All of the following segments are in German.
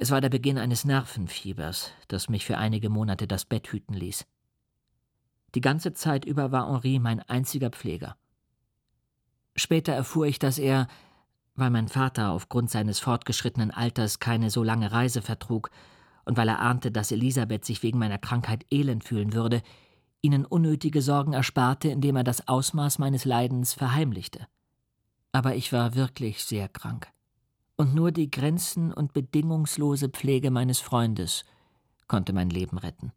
Es war der Beginn eines Nervenfiebers, das mich für einige Monate das Bett hüten ließ. Die ganze Zeit über war Henri mein einziger Pfleger. Später erfuhr ich, dass er, weil mein Vater aufgrund seines fortgeschrittenen Alters keine so lange Reise vertrug und weil er ahnte, dass Elisabeth sich wegen meiner Krankheit elend fühlen würde, ihnen unnötige Sorgen ersparte, indem er das Ausmaß meines Leidens verheimlichte. Aber ich war wirklich sehr krank. Und nur die grenzen- und bedingungslose Pflege meines Freundes konnte mein Leben retten.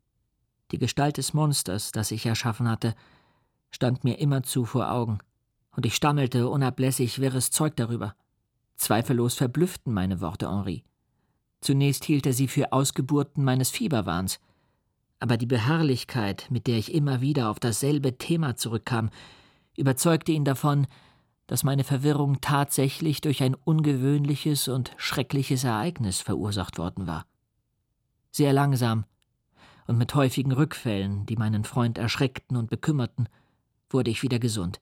Die Gestalt des Monsters, das ich erschaffen hatte, stand mir immerzu vor Augen, und ich stammelte unablässig wirres Zeug darüber. Zweifellos verblüfften meine Worte Henri. Zunächst hielt er sie für Ausgeburten meines Fieberwahns, aber die Beharrlichkeit, mit der ich immer wieder auf dasselbe Thema zurückkam, überzeugte ihn davon, dass meine Verwirrung tatsächlich durch ein ungewöhnliches und schreckliches Ereignis verursacht worden war. Sehr langsam und mit häufigen Rückfällen, die meinen Freund erschreckten und bekümmerten, wurde ich wieder gesund.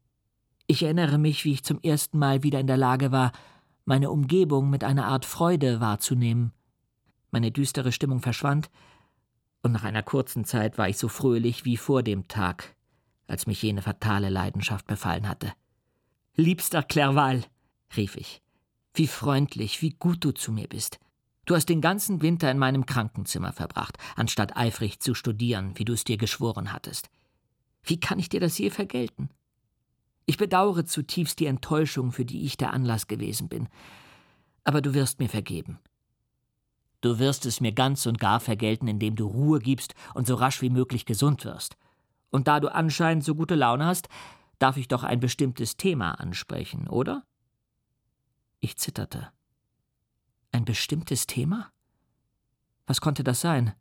Ich erinnere mich, wie ich zum ersten Mal wieder in der Lage war, meine Umgebung mit einer Art Freude wahrzunehmen. Meine düstere Stimmung verschwand, und nach einer kurzen Zeit war ich so fröhlich wie vor dem Tag, als mich jene fatale Leidenschaft befallen hatte. »Liebster Clerval«, rief ich, »wie freundlich, wie gut du zu mir bist. Du hast den ganzen Winter in meinem Krankenzimmer verbracht, anstatt eifrig zu studieren, wie du es dir geschworen hattest. Wie kann ich dir das je vergelten? Ich bedauere zutiefst die Enttäuschung, für die ich der Anlass gewesen bin. Aber du wirst mir vergeben. Du wirst es mir ganz und gar vergelten, indem du Ruhe gibst und so rasch wie möglich gesund wirst. Und da du anscheinend so gute Laune hast, darf ich doch ein bestimmtes Thema ansprechen, oder?« Ich zitterte. Ein bestimmtes Thema? Was konnte das sein?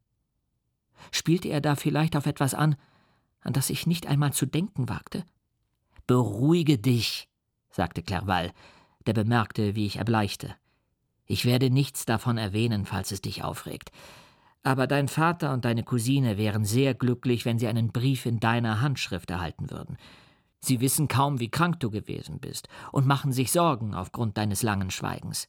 Spielte er da vielleicht auf etwas an das ich nicht einmal zu denken wagte? »Beruhige dich«, sagte Clerval, der bemerkte, wie ich erbleichte. »Ich werde nichts davon erwähnen, falls es dich aufregt. Aber dein Vater und deine Cousine wären sehr glücklich, wenn sie einen Brief in deiner Handschrift erhalten würden. Sie wissen kaum, wie krank du gewesen bist und machen sich Sorgen aufgrund deines langen Schweigens.«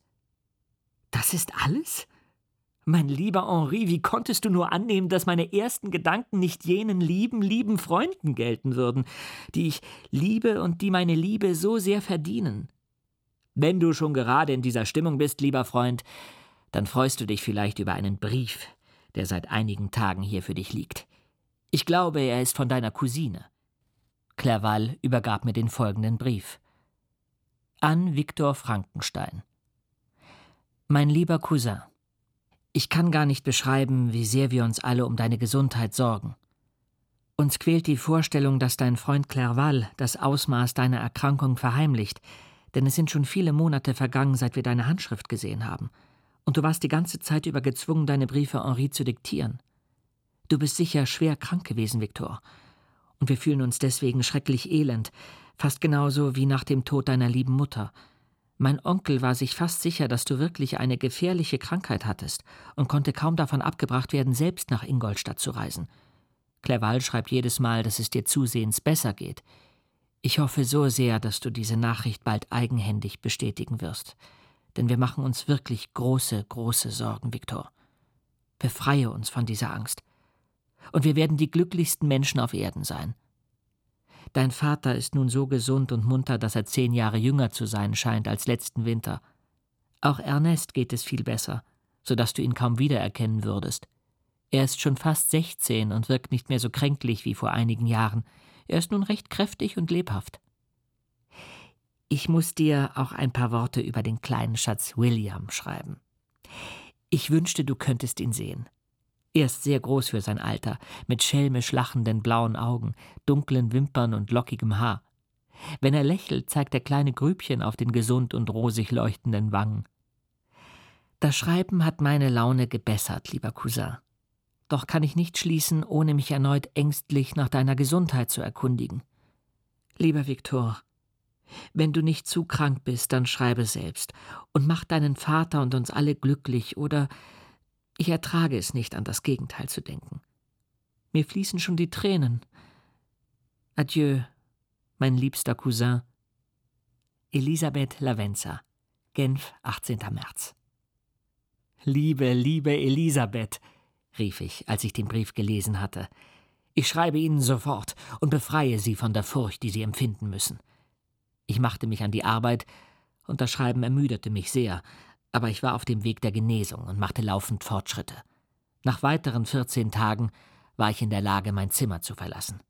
»Das ist alles? Mein lieber Henri, wie konntest du nur annehmen, dass meine ersten Gedanken nicht jenen lieben Freunden gelten würden, die ich liebe und die meine Liebe so sehr verdienen? Wenn du schon gerade in dieser Stimmung bist, lieber Freund, dann freust du dich vielleicht über einen Brief, der seit einigen Tagen hier für dich liegt. Ich glaube, er ist von deiner Cousine.« Clerval übergab mir den folgenden Brief. An Viktor Frankenstein. Mein lieber Cousin, ich kann gar nicht beschreiben, wie sehr wir uns alle um deine Gesundheit sorgen. Uns quält die Vorstellung, dass dein Freund Clerval das Ausmaß deiner Erkrankung verheimlicht, denn es sind schon viele Monate vergangen, seit wir deine Handschrift gesehen haben. Und du warst die ganze Zeit über gezwungen, deine Briefe Henri zu diktieren. Du bist sicher schwer krank gewesen, Viktor. Und wir fühlen uns deswegen schrecklich elend, fast genauso wie nach dem Tod deiner lieben Mutter. Mein Onkel war sich fast sicher, dass du wirklich eine gefährliche Krankheit hattest und konnte kaum davon abgebracht werden, selbst nach Ingolstadt zu reisen. Clerval schreibt jedes Mal, dass es dir zusehends besser geht. Ich hoffe so sehr, dass du diese Nachricht bald eigenhändig bestätigen wirst. Denn wir machen uns wirklich große Sorgen, Viktor. Befreie uns von dieser Angst. Und wir werden die glücklichsten Menschen auf Erden sein. Dein Vater ist nun so gesund und munter, dass er 10 Jahre jünger zu sein scheint als letzten Winter. Auch Ernest geht es viel besser, sodass du ihn kaum wiedererkennen würdest. Er ist schon fast 16 und wirkt nicht mehr so kränklich wie vor einigen Jahren. Er ist nun recht kräftig und lebhaft. Ich muss dir auch ein paar Worte über den kleinen Schatz William schreiben. Ich wünschte, du könntest ihn sehen. Er ist sehr groß für sein Alter, mit schelmisch lachenden blauen Augen, dunklen Wimpern und lockigem Haar. Wenn er lächelt, zeigt er kleine Grübchen auf den gesund und rosig leuchtenden Wangen. Das Schreiben hat meine Laune gebessert, lieber Cousin. Doch kann ich nicht schließen, ohne mich erneut ängstlich nach deiner Gesundheit zu erkundigen. Lieber Viktor, wenn du nicht zu krank bist, dann schreibe selbst und mach deinen Vater und uns alle glücklich, oder ich ertrage es nicht, an das Gegenteil zu denken. Mir fließen schon die Tränen. Adieu, mein liebster Cousin. Elisabeth Lavenza, Genf, 18. März. Liebe, liebe Elisabeth«, rief ich, als ich den Brief gelesen hatte, »ich schreibe Ihnen sofort und befreie Sie von der Furcht, die Sie empfinden müssen.« Ich machte mich an die Arbeit, und das Schreiben ermüdete mich sehr, aber ich war auf dem Weg der Genesung und machte laufend Fortschritte. Nach weiteren 14 Tagen war ich in der Lage, mein Zimmer zu verlassen.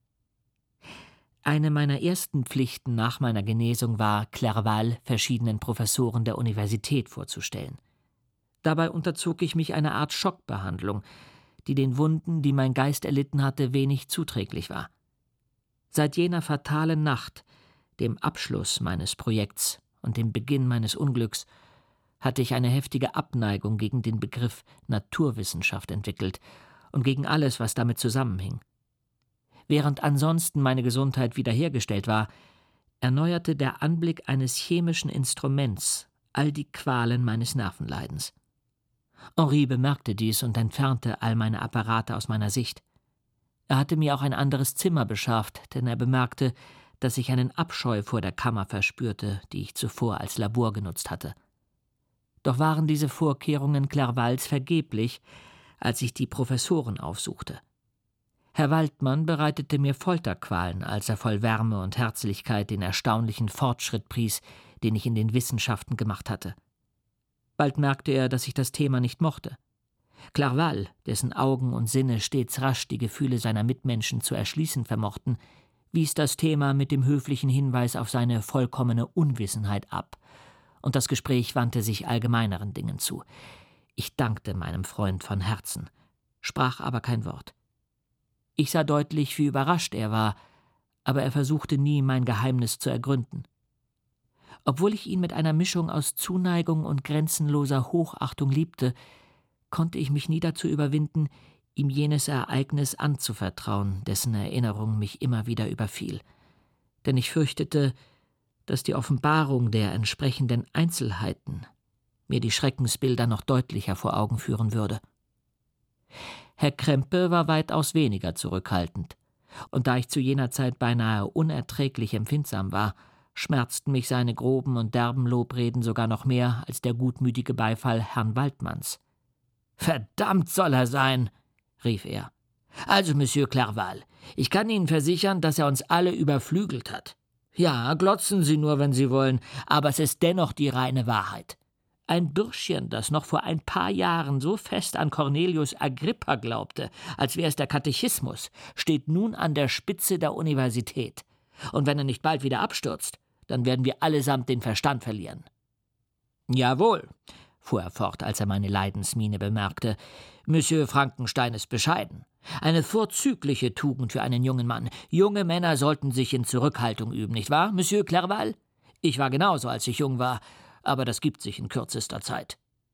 Eine meiner ersten Pflichten nach meiner Genesung war, Clerval verschiedenen Professoren der Universität vorzustellen. Dabei unterzog ich mich einer Art Schockbehandlung, die den Wunden, die mein Geist erlitten hatte, wenig zuträglich war. Seit jener fatalen Nacht, dem Abschluss meines Projekts und dem Beginn meines Unglücks, hatte ich eine heftige Abneigung gegen den Begriff Naturwissenschaft entwickelt und gegen alles, was damit zusammenhing. Während ansonsten meine Gesundheit wiederhergestellt war, erneuerte der Anblick eines chemischen Instruments all die Qualen meines Nervenleidens. Henri bemerkte dies und entfernte all meine Apparate aus meiner Sicht. Er hatte mir auch ein anderes Zimmer beschafft, denn er bemerkte, dass ich einen Abscheu vor der Kammer verspürte, die ich zuvor als Labor genutzt hatte. Doch waren diese Vorkehrungen Clervals vergeblich, als ich die Professoren aufsuchte. Herr Waldmann bereitete mir Folterqualen, als er voll Wärme und Herzlichkeit den erstaunlichen Fortschritt pries, den ich in den Wissenschaften gemacht hatte. Bald merkte er, dass ich das Thema nicht mochte. Clerval, dessen Augen und Sinne stets rasch die Gefühle seiner Mitmenschen zu erschließen vermochten, wies das Thema mit dem höflichen Hinweis auf seine vollkommene Unwissenheit ab, und das Gespräch wandte sich allgemeineren Dingen zu. Ich dankte meinem Freund von Herzen, sprach aber kein Wort. Ich sah deutlich, wie überrascht er war, aber er versuchte nie, mein Geheimnis zu ergründen. Obwohl ich ihn mit einer Mischung aus Zuneigung und grenzenloser Hochachtung liebte, konnte ich mich nie dazu überwinden, ihm jenes Ereignis anzuvertrauen, dessen Erinnerung mich immer wieder überfiel. Denn ich fürchtete, dass die Offenbarung der entsprechenden Einzelheiten mir die Schreckensbilder noch deutlicher vor Augen führen würde. Herr Krempe war weitaus weniger zurückhaltend, und da ich zu jener Zeit beinahe unerträglich empfindsam war, schmerzten mich seine groben und derben Lobreden sogar noch mehr als der gutmütige Beifall Herrn Waldmanns. »Verdammt soll er sein«, rief er. »Also, Monsieur Clerval, ich kann Ihnen versichern, dass er uns alle überflügelt hat. Ja, glotzen Sie nur, wenn Sie wollen, aber es ist dennoch die reine Wahrheit. Ein Bürschchen, das noch vor ein paar Jahren so fest an Cornelius Agrippa glaubte, als wäre es der Katechismus, steht nun an der Spitze der Universität. Und wenn er nicht bald wieder abstürzt, dann werden wir allesamt den Verstand verlieren.« »Jawohl«, fuhr er fort, als er meine Leidensmiene bemerkte, »Monsieur Frankenstein ist bescheiden. Eine vorzügliche Tugend für einen jungen Mann. Junge Männer sollten sich in Zurückhaltung üben, nicht wahr, Monsieur Clerval? Ich war genauso, als ich jung war, aber das gibt sich in kürzester Zeit.«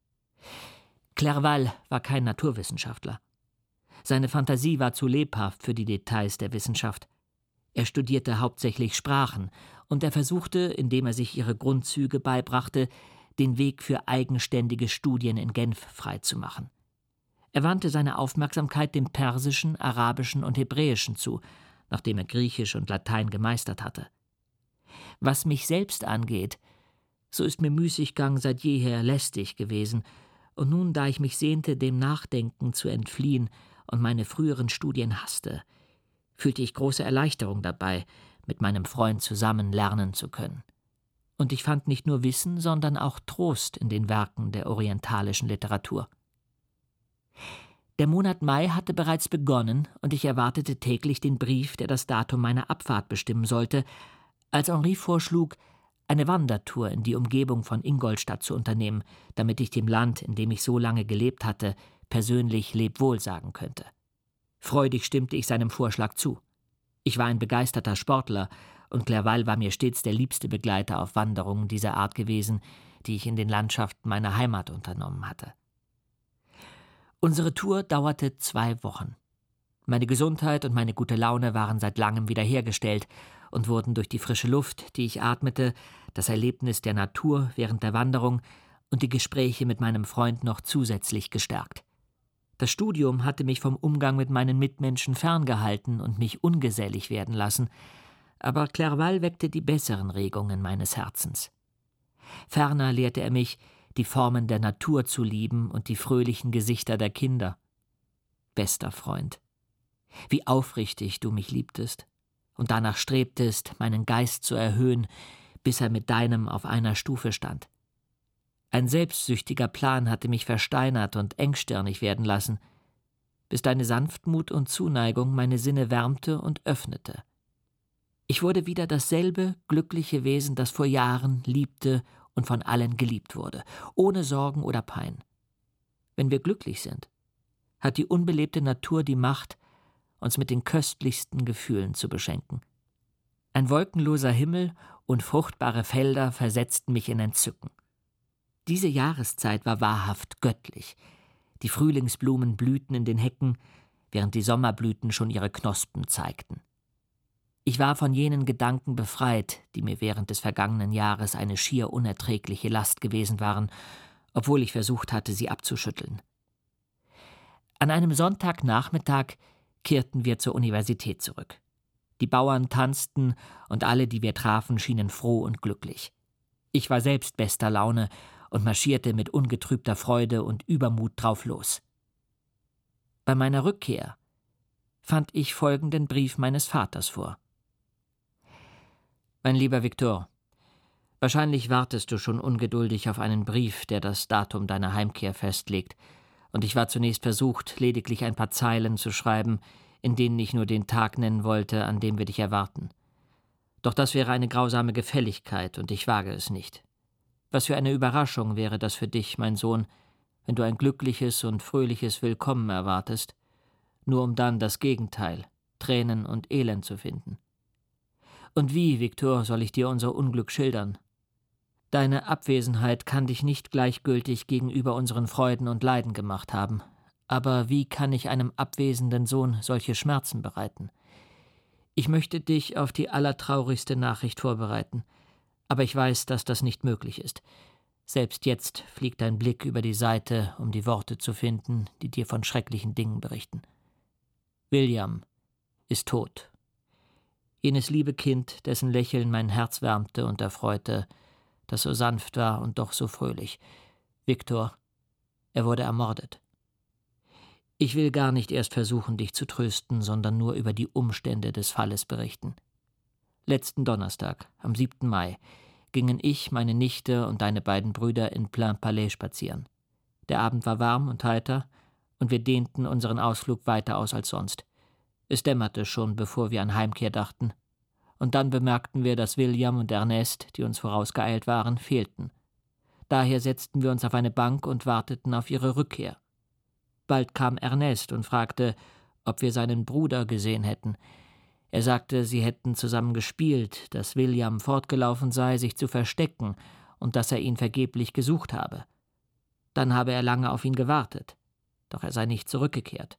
Clerval war kein Naturwissenschaftler. Seine Fantasie war zu lebhaft für die Details der Wissenschaft. Er studierte hauptsächlich Sprachen, und er versuchte, indem er sich ihre Grundzüge beibrachte, den Weg für eigenständige Studien in Genf freizumachen. Er wandte seine Aufmerksamkeit dem Persischen, Arabischen und Hebräischen zu, nachdem er Griechisch und Latein gemeistert hatte. Was mich selbst angeht, so ist mir Müßiggang seit jeher lästig gewesen, und nun, da ich mich sehnte, dem Nachdenken zu entfliehen und meine früheren Studien hasste, fühlte ich große Erleichterung dabei, mit meinem Freund zusammen lernen zu können. Und ich fand nicht nur Wissen, sondern auch Trost in den Werken der orientalischen Literatur. Der Monat Mai hatte bereits begonnen, und ich erwartete täglich den Brief, der das Datum meiner Abfahrt bestimmen sollte, als Henri vorschlug, eine Wandertour in die Umgebung von Ingolstadt zu unternehmen, damit ich dem Land, in dem ich so lange gelebt hatte, persönlich Lebwohl sagen könnte. Freudig stimmte ich seinem Vorschlag zu. Ich war ein begeisterter Sportler, und Clerval war mir stets der liebste Begleiter auf Wanderungen dieser Art gewesen, die ich in den Landschaften meiner Heimat unternommen hatte. Unsere Tour dauerte 2 Wochen. Meine Gesundheit und meine gute Laune waren seit langem wiederhergestellt und wurden durch die frische Luft, die ich atmete, das Erlebnis der Natur während der Wanderung und die Gespräche mit meinem Freund noch zusätzlich gestärkt. Das Studium hatte mich vom Umgang mit meinen Mitmenschen ferngehalten und mich ungesellig werden lassen, aber Clerval weckte die besseren Regungen meines Herzens. Ferner lehrte er mich, die Formen der Natur zu lieben und die fröhlichen Gesichter der Kinder. Bester Freund, wie aufrichtig du mich liebtest und danach strebtest, meinen Geist zu erhöhen, bis er mit deinem auf einer Stufe stand. Ein selbstsüchtiger Plan hatte mich versteinert und engstirnig werden lassen, bis deine Sanftmut und Zuneigung meine Sinne wärmte und öffnete. Ich wurde wieder dasselbe glückliche Wesen, das vor Jahren liebte und von allen geliebt wurde, ohne Sorgen oder Pein. Wenn wir glücklich sind, hat die unbelebte Natur die Macht, uns mit den köstlichsten Gefühlen zu beschenken. Ein wolkenloser Himmel und fruchtbare Felder versetzten mich in Entzücken. Diese Jahreszeit war wahrhaft göttlich. Die Frühlingsblumen blühten in den Hecken, während die Sommerblüten schon ihre Knospen zeigten. Ich war von jenen Gedanken befreit, die mir während des vergangenen Jahres eine schier unerträgliche Last gewesen waren, obwohl ich versucht hatte, sie abzuschütteln. An einem Sonntagnachmittag kehrten wir zur Universität zurück. Die Bauern tanzten und alle, die wir trafen, schienen froh und glücklich. Ich war selbst bester Laune und marschierte mit ungetrübter Freude und Übermut drauf los. Bei meiner Rückkehr fand ich folgenden Brief meines Vaters vor. Mein lieber Viktor, wahrscheinlich wartest du schon ungeduldig auf einen Brief, der das Datum deiner Heimkehr festlegt, und ich war zunächst versucht, lediglich ein paar Zeilen zu schreiben, in denen ich nur den Tag nennen wollte, an dem wir dich erwarten. Doch das wäre eine grausame Gefälligkeit, und ich wage es nicht. Was für eine Überraschung wäre das für dich, mein Sohn, wenn du ein glückliches und fröhliches Willkommen erwartest, nur um dann das Gegenteil, Tränen und Elend zu finden. Und wie, Viktor, soll ich dir unser Unglück schildern? Deine Abwesenheit kann dich nicht gleichgültig gegenüber unseren Freuden und Leiden gemacht haben. Aber wie kann ich einem abwesenden Sohn solche Schmerzen bereiten? Ich möchte dich auf die allertraurigste Nachricht vorbereiten, aber ich weiß, dass das nicht möglich ist. Selbst jetzt fliegt dein Blick über die Seite, um die Worte zu finden, die dir von schrecklichen Dingen berichten. William ist tot. Jenes liebe Kind, dessen Lächeln mein Herz wärmte und erfreute, das so sanft war und doch so fröhlich. Viktor, er wurde ermordet. Ich will gar nicht erst versuchen, dich zu trösten, sondern nur über die Umstände des Falles berichten. Letzten Donnerstag, am 7. Mai, gingen ich, meine Nichte und deine beiden Brüder in Plain-Palais spazieren. Der Abend war warm und heiter, und wir dehnten unseren Ausflug weiter aus als sonst. Es dämmerte schon, bevor wir an Heimkehr dachten. Und dann bemerkten wir, dass William und Ernest, die uns vorausgeeilt waren, fehlten. Daher setzten wir uns auf eine Bank und warteten auf ihre Rückkehr. Bald kam Ernest und fragte, ob wir seinen Bruder gesehen hätten. Er sagte, sie hätten zusammen gespielt, dass William fortgelaufen sei, sich zu verstecken, und dass er ihn vergeblich gesucht habe. Dann habe er lange auf ihn gewartet, doch er sei nicht zurückgekehrt.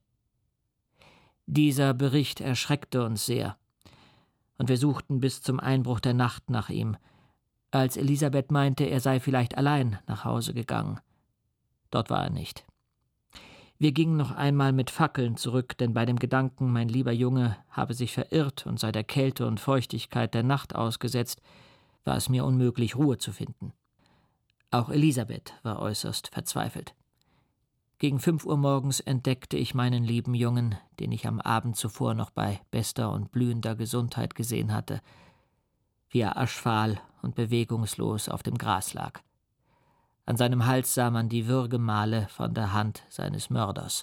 Dieser Bericht erschreckte uns sehr, und wir suchten bis zum Einbruch der Nacht nach ihm, als Elisabeth meinte, er sei vielleicht allein nach Hause gegangen. Dort war er nicht. Wir gingen noch einmal mit Fackeln zurück, denn bei dem Gedanken, mein lieber Junge habe sich verirrt und sei der Kälte und Feuchtigkeit der Nacht ausgesetzt, war es mir unmöglich, Ruhe zu finden. Auch Elisabeth war äußerst verzweifelt. Gegen 5 Uhr morgens entdeckte ich meinen lieben Jungen, den ich am Abend zuvor noch bei bester und blühender Gesundheit gesehen hatte, wie er aschfahl und bewegungslos auf dem Gras lag. An seinem Hals sah man die Würgemale von der Hand seines Mörders.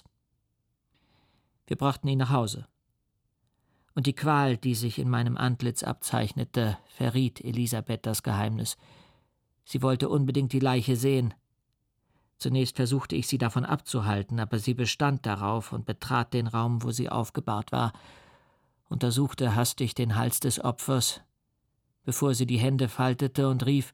Wir brachten ihn nach Hause. Und die Qual, die sich in meinem Antlitz abzeichnete, verriet Elisabeth das Geheimnis. Sie wollte unbedingt die Leiche sehen. Zunächst versuchte ich, sie davon abzuhalten, aber sie bestand darauf und betrat den Raum, wo sie aufgebahrt war, untersuchte hastig den Hals des Opfers, bevor sie die Hände faltete und rief: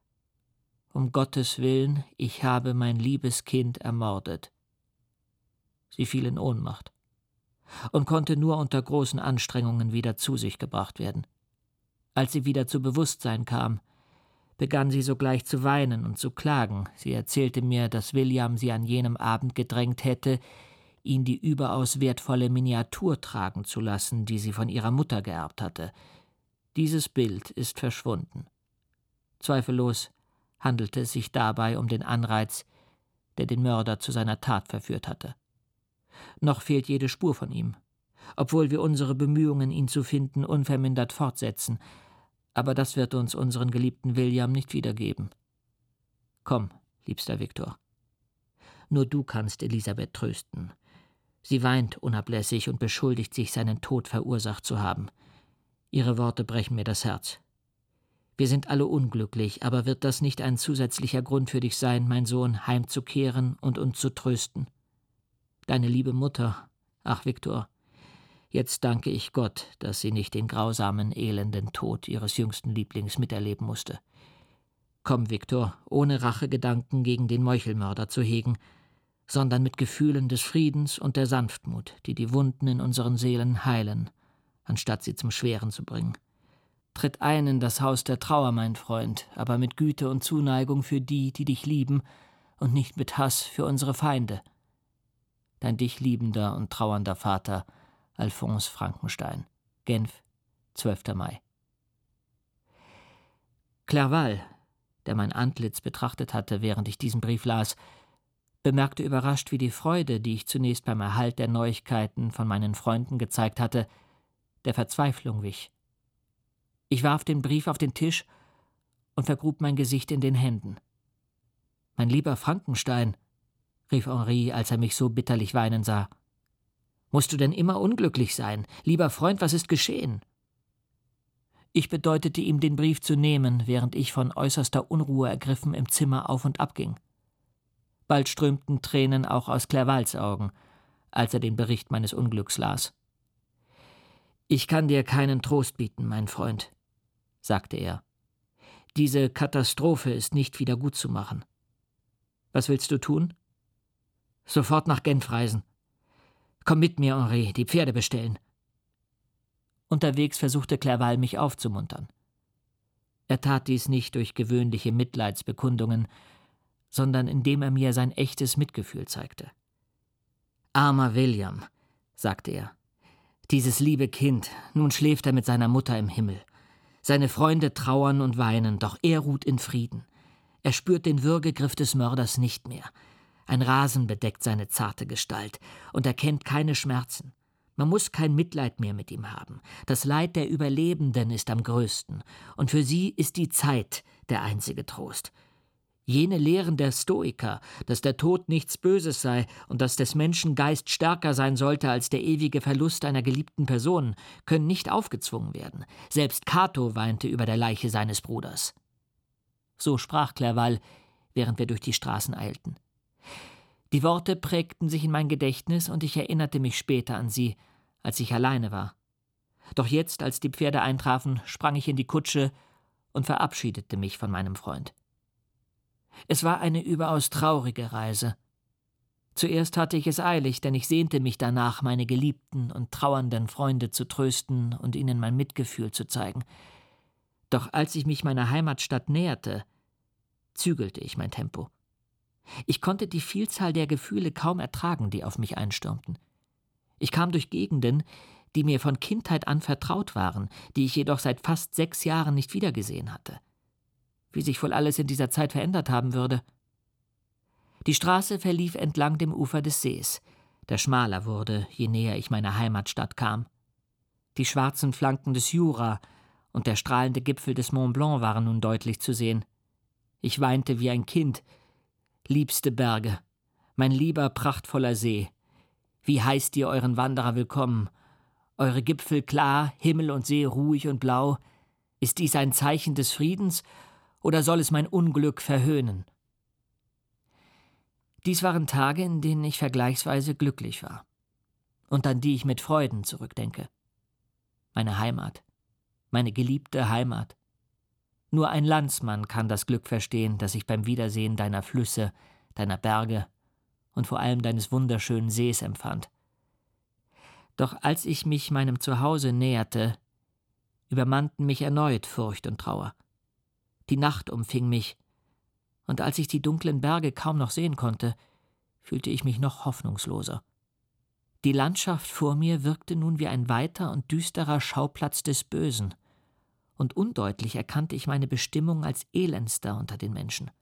»Um Gottes Willen, ich habe mein liebes Kind ermordet.« Sie fiel in Ohnmacht und konnte nur unter großen Anstrengungen wieder zu sich gebracht werden. Als sie wieder zu Bewusstsein kam, begann sie sogleich zu weinen und zu klagen. Sie erzählte mir, dass William sie an jenem Abend gedrängt hätte, ihn die überaus wertvolle Miniatur tragen zu lassen, die sie von ihrer Mutter geerbt hatte. Dieses Bild ist verschwunden. Zweifellos handelte es sich dabei um den Anreiz, der den Mörder zu seiner Tat verführt hatte. Noch fehlt jede Spur von ihm, obwohl wir unsere Bemühungen, ihn zu finden, unvermindert fortsetzen, aber das wird uns unseren geliebten William nicht wiedergeben. Komm, liebster Viktor. Nur du kannst Elisabeth trösten. Sie weint unablässig und beschuldigt sich, seinen Tod verursacht zu haben. Ihre Worte brechen mir das Herz. Wir sind alle unglücklich, aber wird das nicht ein zusätzlicher Grund für dich sein, mein Sohn, heimzukehren und uns zu trösten? Deine liebe Mutter, ach Viktor, jetzt danke ich Gott, dass sie nicht den grausamen, elenden Tod ihres jüngsten Lieblings miterleben musste. Komm, Viktor, ohne Rachegedanken gegen den Meuchelmörder zu hegen, sondern mit Gefühlen des Friedens und der Sanftmut, die die Wunden in unseren Seelen heilen, anstatt sie zum Schweren zu bringen. Tritt ein in das Haus der Trauer, mein Freund, aber mit Güte und Zuneigung für die, die dich lieben, und nicht mit Hass für unsere Feinde. Dein dich liebender und trauernder Vater, Alphonse Frankenstein. Genf, 12. Mai. Clerval, der mein Antlitz betrachtet hatte, während ich diesen Brief las, bemerkte überrascht, wie die Freude, die ich zunächst beim Erhalt der Neuigkeiten von meinen Freunden gezeigt hatte, der Verzweiflung wich. Ich warf den Brief auf den Tisch und vergrub mein Gesicht in den Händen. »Mein lieber Frankenstein«, rief Henri, als er mich so bitterlich weinen sah. »Musst du denn immer unglücklich sein? Lieber Freund, was ist geschehen?« Ich bedeutete ihm, den Brief zu nehmen, während ich von äußerster Unruhe ergriffen im Zimmer auf und ab ging. Bald strömten Tränen auch aus Clervals Augen, als er den Bericht meines Unglücks las. »Ich kann dir keinen Trost bieten, mein Freund«, sagte er. »Diese Katastrophe ist nicht wieder gutzumachen. Was willst du tun?« »Sofort nach Genf reisen. Komm mit mir, Henri, die Pferde bestellen.« Unterwegs versuchte Clerval, mich aufzumuntern. Er tat dies nicht durch gewöhnliche Mitleidsbekundungen, sondern indem er mir sein echtes Mitgefühl zeigte. »Armer William«, sagte er, »dieses liebe Kind, nun schläft er mit seiner Mutter im Himmel. Seine Freunde trauern und weinen, doch er ruht in Frieden. Er spürt den Würgegriff des Mörders nicht mehr. Ein Rasen bedeckt seine zarte Gestalt, und er kennt keine Schmerzen. Man muss kein Mitleid mehr mit ihm haben. Das Leid der Überlebenden ist am größten, und für sie ist die Zeit der einzige Trost. Jene Lehren der Stoiker, dass der Tod nichts Böses sei und dass des Menschen Geist stärker sein sollte als der ewige Verlust einer geliebten Person, können nicht aufgezwungen werden. Selbst Cato weinte über der Leiche seines Bruders. So sprach Clerval, während wir durch die Straßen eilten. Die Worte prägten sich in mein Gedächtnis, und ich erinnerte mich später an sie, als ich alleine war. Doch jetzt, als die Pferde eintrafen, sprang ich in die Kutsche und verabschiedete mich von meinem Freund. Es war eine überaus traurige Reise. Zuerst hatte ich es eilig, denn ich sehnte mich danach, meine geliebten und trauernden Freunde zu trösten und ihnen mein Mitgefühl zu zeigen. Doch als ich mich meiner Heimatstadt näherte, zügelte ich mein Tempo. Ich konnte die Vielzahl der Gefühle kaum ertragen, die auf mich einstürmten. Ich kam durch Gegenden, die mir von Kindheit an vertraut waren, die ich jedoch seit fast 6 Jahren nicht wiedergesehen hatte. Wie sich wohl alles in dieser Zeit verändert haben würde. Die Straße verlief entlang dem Ufer des Sees, der schmaler wurde, je näher ich meiner Heimatstadt kam. Die schwarzen Flanken des Jura und der strahlende Gipfel des Mont Blanc waren nun deutlich zu sehen. Ich weinte wie ein Kind. Liebste Berge, mein lieber prachtvoller See, wie heißt ihr euren Wanderer willkommen? Eure Gipfel klar, Himmel und See ruhig und blau. Ist dies ein Zeichen des Friedens, oder soll es mein Unglück verhöhnen? Dies waren Tage, in denen ich vergleichsweise glücklich war und an die ich mit Freuden zurückdenke. Meine Heimat, meine geliebte Heimat. Nur ein Landsmann kann das Glück verstehen, das ich beim Wiedersehen deiner Flüsse, deiner Berge und vor allem deines wunderschönen Sees empfand. Doch als ich mich meinem Zuhause näherte, übermannten mich erneut Furcht und Trauer. Die Nacht umfing mich, und als ich die dunklen Berge kaum noch sehen konnte, fühlte ich mich noch hoffnungsloser. Die Landschaft vor mir wirkte nun wie ein weiter und düsterer Schauplatz des Bösen, und undeutlich erkannte ich meine Bestimmung als Elendster unter den Menschen.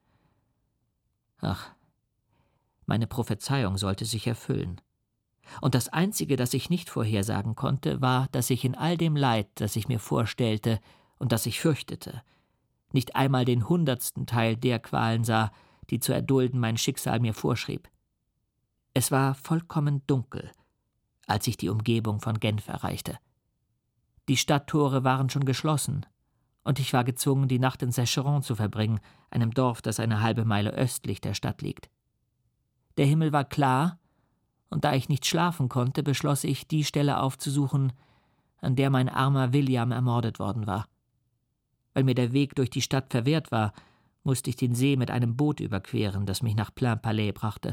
Ach, meine Prophezeiung sollte sich erfüllen. Und das Einzige, das ich nicht vorhersagen konnte, war, dass ich in all dem Leid, das ich mir vorstellte und das ich fürchtete, nicht einmal den 100. Teil der Qualen sah, die zu erdulden mein Schicksal mir vorschrieb. Es war vollkommen dunkel, als ich die Umgebung von Genf erreichte. Die Stadttore waren schon geschlossen, und ich war gezwungen, die Nacht in Secheron zu verbringen, einem Dorf, das eine halbe Meile östlich der Stadt liegt. Der Himmel war klar, und da ich nicht schlafen konnte, beschloss ich, die Stelle aufzusuchen, an der mein armer William ermordet worden war. Weil mir der Weg durch die Stadt verwehrt war, musste ich den See mit einem Boot überqueren, das mich nach Plainpalais brachte.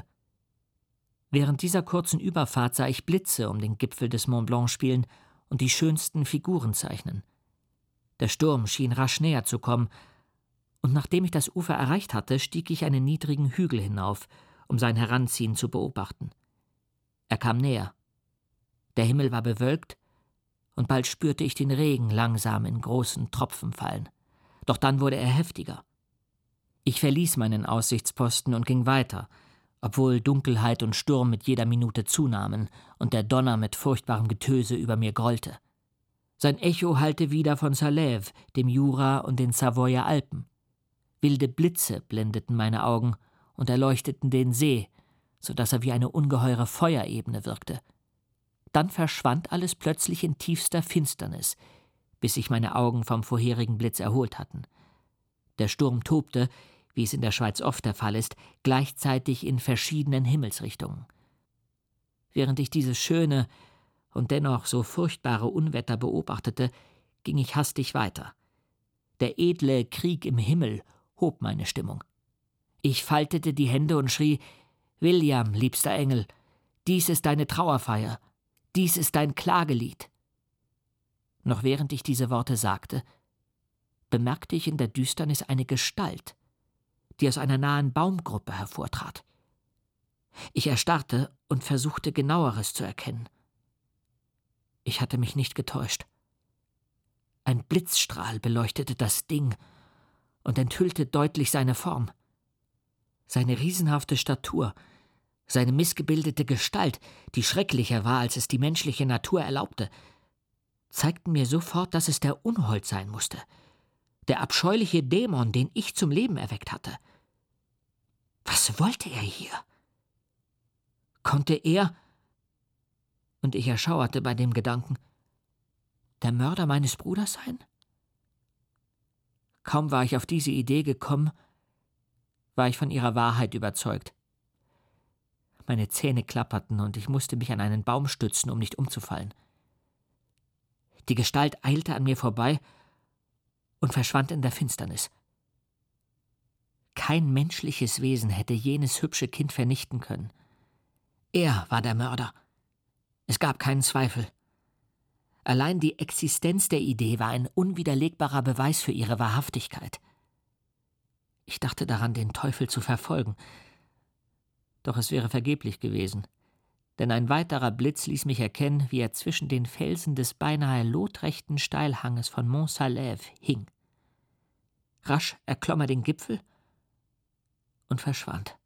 Während dieser kurzen Überfahrt sah ich Blitze um den Gipfel des Mont Blanc spielen und die schönsten Figuren zeichnen. Der Sturm schien rasch näher zu kommen, und nachdem ich das Ufer erreicht hatte, stieg ich einen niedrigen Hügel hinauf, um sein Heranziehen zu beobachten. Er kam näher. Der Himmel war bewölkt, und bald spürte ich den Regen langsam in großen Tropfen fallen. Doch dann wurde er heftiger. Ich verließ meinen Aussichtsposten und ging weiter, obwohl Dunkelheit und Sturm mit jeder Minute zunahmen und der Donner mit furchtbarem Getöse über mir grollte. Sein Echo hallte wieder von Salève, dem Jura und den Savoyer Alpen. Wilde Blitze blendeten meine Augen und erleuchteten den See, so dass er wie eine ungeheure Feuerebene wirkte. Dann verschwand alles plötzlich in tiefster Finsternis, bis sich meine Augen vom vorherigen Blitz erholt hatten. Der Sturm tobte, wie es in der Schweiz oft der Fall ist, gleichzeitig in verschiedenen Himmelsrichtungen. Während ich dieses schöne und dennoch so furchtbare Unwetter beobachtete, ging ich hastig weiter. Der edle Krieg im Himmel hob meine Stimmung. Ich faltete die Hände und schrie: »William, liebster Engel, dies ist deine Trauerfeier, dies ist dein Klagelied.« Noch während ich diese Worte sagte, bemerkte ich in der Düsternis eine Gestalt, die aus einer nahen Baumgruppe hervortrat. Ich erstarrte und versuchte, Genaueres zu erkennen. Ich hatte mich nicht getäuscht. Ein Blitzstrahl beleuchtete das Ding und enthüllte deutlich seine Form. Seine riesenhafte Statur, seine missgebildete Gestalt, die schrecklicher war, als es die menschliche Natur erlaubte, zeigten mir sofort, dass es der Unhold sein musste, der abscheuliche Dämon, den ich zum Leben erweckt hatte. Was wollte er hier? Konnte er, und ich erschauerte bei dem Gedanken, der Mörder meines Bruders sein? Kaum war ich auf diese Idee gekommen, war ich von ihrer Wahrheit überzeugt. Meine Zähne klapperten und ich musste mich an einen Baum stützen, um nicht umzufallen. Die Gestalt eilte an mir vorbei und verschwand in der Finsternis. Kein menschliches Wesen hätte jenes hübsche Kind vernichten können. Er war der Mörder. Es gab keinen Zweifel. Allein die Existenz der Idee war ein unwiderlegbarer Beweis für ihre Wahrhaftigkeit. Ich dachte daran, den Teufel zu verfolgen. Doch es wäre vergeblich gewesen, denn ein weiterer Blitz ließ mich erkennen, wie er zwischen den Felsen des beinahe lotrechten Steilhanges von Mont Salève hing. Rasch erklomm er den Gipfel und verschwand.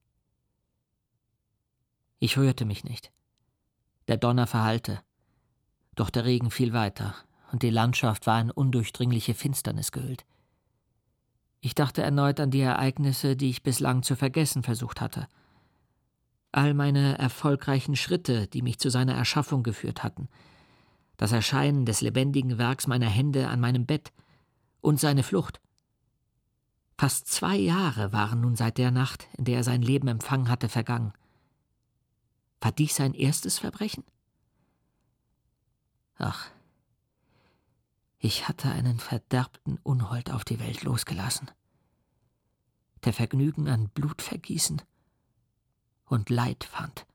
Ich rührte mich nicht. Der Donner verhallte, doch der Regen fiel weiter, und die Landschaft war in undurchdringliche Finsternis gehüllt. Ich dachte erneut an die Ereignisse, die ich bislang zu vergessen versucht hatte. All meine erfolgreichen Schritte, die mich zu seiner Erschaffung geführt hatten, das Erscheinen des lebendigen Werks meiner Hände an meinem Bett und seine Flucht. Fast 2 Jahre waren nun seit der Nacht, in der er sein Leben empfangen hatte, vergangen. War dies sein erstes Verbrechen? Ach, ich hatte einen verderbten Unhold auf die Welt losgelassen, der Vergnügen an Blutvergießen und Leid fand.